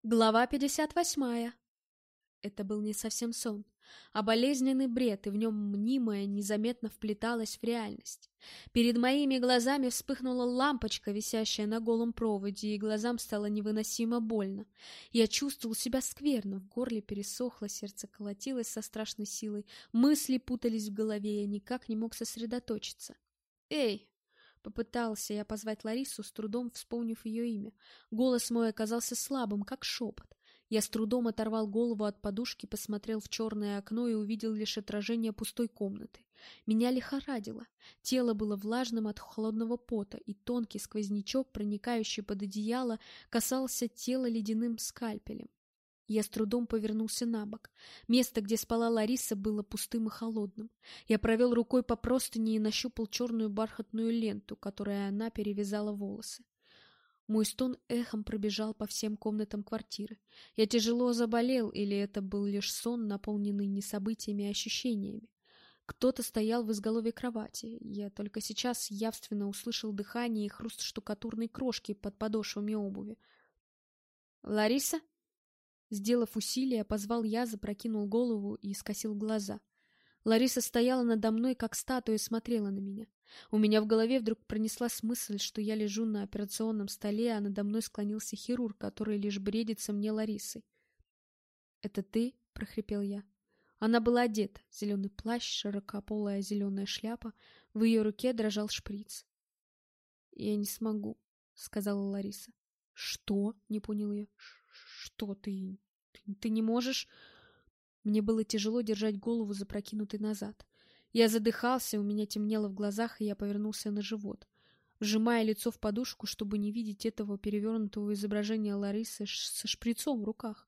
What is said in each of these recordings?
Глава 58. Это был не совсем сон, а болезненный бред, и в нем мнимое незаметно вплеталось в реальность. Перед моими глазами вспыхнула лампочка, висящая на голом проводе, и глазам стало невыносимо больно. Я чувствовал себя скверно, в горле пересохло, сердце колотилось со страшной силой, мысли путались в голове, я никак не мог сосредоточиться. «Эй!» Попытался я позвать Ларису, с трудом вспомнив ее имя. Голос мой оказался слабым, как шепот. Я с трудом оторвал голову от подушки, посмотрел в черное окно и увидел лишь отражение пустой комнаты. Меня лихорадило. Тело было влажным от холодного пота, и тонкий сквознячок, проникающий под одеяло, касался тела ледяным скальпелем. Я с трудом повернулся на бок. Место, где спала Лариса, было пустым и холодным. Я провел рукой по простыне и нащупал черную бархатную ленту, которой она перевязала волосы. Мой стон эхом пробежал по всем комнатам квартиры. Я тяжело заболел, или это был лишь сон, наполненный не событиями, а ощущениями. Кто-то стоял в изголовье кровати. Я только сейчас явственно услышал дыхание и хруст штукатурной крошки под подошвами обуви. «Лариса?» Сделав усилие, позвал я, запрокинул голову и скосил глаза. Лариса стояла надо мной, как статуя, и смотрела на меня. У меня в голове вдруг пронеслась мысль, что я лежу на операционном столе, а надо мной склонился хирург, который лишь бредится мне Ларисой. «Это ты?» — прохрипел я. Она была одета. Зеленый плащ, широкополая зеленая шляпа. В ее руке дрожал шприц. «Я не смогу», — сказала Лариса. «Что?» — не понял я. «Что ты? Ты не можешь?» Мне было тяжело держать голову запрокинутой назад. Я задыхался, у меня темнело в глазах, и я повернулся на живот, сжимая лицо в подушку, чтобы не видеть этого перевернутого изображения Ларисы со шприцом в руках.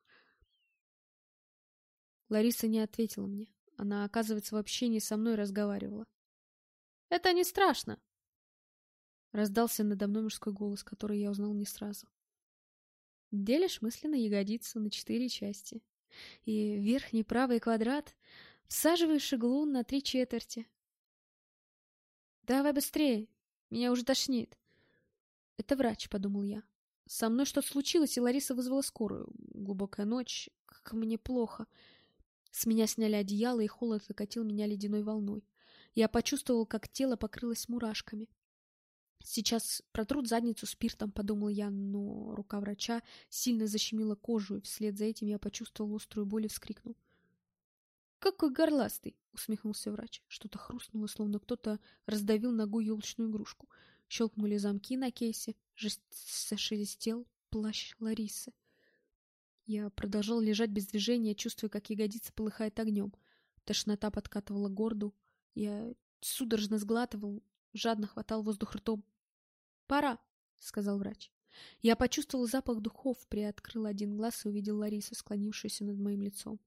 Лариса не ответила мне. Она, оказывается, вообще не со мной разговаривала. «Это не страшно!» Раздался надо мной мужской голос, который я узнал не сразу. Делишь мысли на ягодицу на 4 части. И верхний правый квадрат всаживаешь иглу на 3/4. Давай быстрее, меня уже тошнит. Это врач, подумал я. Со мной что-то случилось, и Лариса вызвала скорую. Глубокая ночь, как мне плохо. С меня сняли одеяло, и холод окатил меня ледяной волной. Я почувствовал, как тело покрылось мурашками. Сейчас протрут задницу спиртом, подумал я, но рука врача сильно защемила кожу, и вслед за этим я почувствовал острую боль и вскрикнул. «Какой горластый!» — усмехнулся врач. Что-то хрустнуло, словно кто-то раздавил ногой елочную игрушку. Щелкнули замки на кейсе, зашелестел плащ Ларисы. Я продолжал лежать без движения, чувствуя, как ягодица полыхает огнем. Тошнота подкатывала к горлу. Я судорожно сглатывал, жадно хватал воздух ртом. «Пора», — сказал врач. Я почувствовал запах духов, приоткрыл один глаз и увидел Ларису, склонившуюся над моим лицом.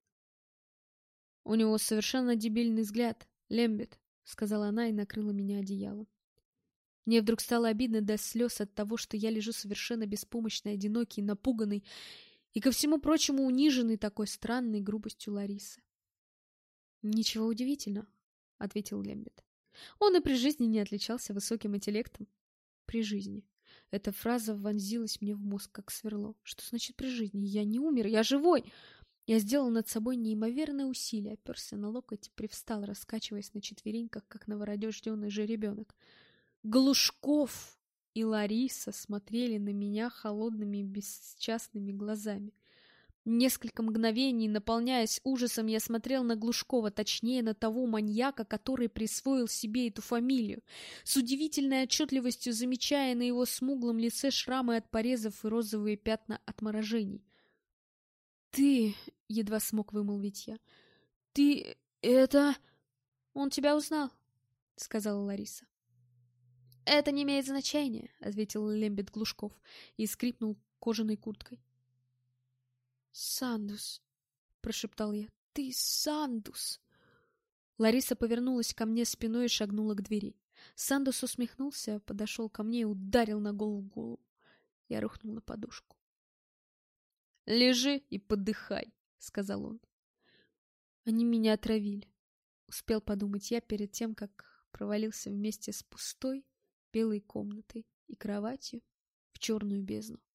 «У него совершенно дебильный взгляд, Лембет», — сказала она и накрыла меня одеялом. Мне вдруг стало обидно до слез от того, что я лежу совершенно беспомощный, одинокий, напуганный и, ко всему прочему, униженный такой странной грубостью Ларисы. «Ничего удивительного», — ответил Лембет. «Он и при жизни не отличался высоким интеллектом». «При жизни». Эта фраза вонзилась мне в мозг, как сверло. Что значит «при жизни»? Я не умер, я живой! Я сделал над собой неимоверное усилие, оперся на локоть и привстал, раскачиваясь на четвереньках, как новорожденный жеребенок. Глушков и Лариса смотрели на меня холодными бесчастными глазами. Несколько мгновений, наполняясь ужасом, я смотрел на Глушкова, точнее, на того маньяка, который присвоил себе эту фамилию, с удивительной отчетливостью замечая на его смуглом лице шрамы от порезов и розовые пятна от морожений. «Ты...» — едва смог вымолвить я. «Ты... это...» «Он тебя узнал», — сказала Лариса. «Это не имеет значения», — ответил Лембет Глушков и скрипнул кожаной курткой. «Сандус», — прошептал я, — «ты Сандус». Лариса повернулась ко мне спиной и шагнула к двери. Сандус усмехнулся, подошел ко мне и ударил на голову. Я рухнул на подушку. «Лежи и подыхай», — сказал он. «Они меня отравили», — успел подумать я перед тем, как провалился вместе с пустой белой комнатой и кроватью в черную бездну.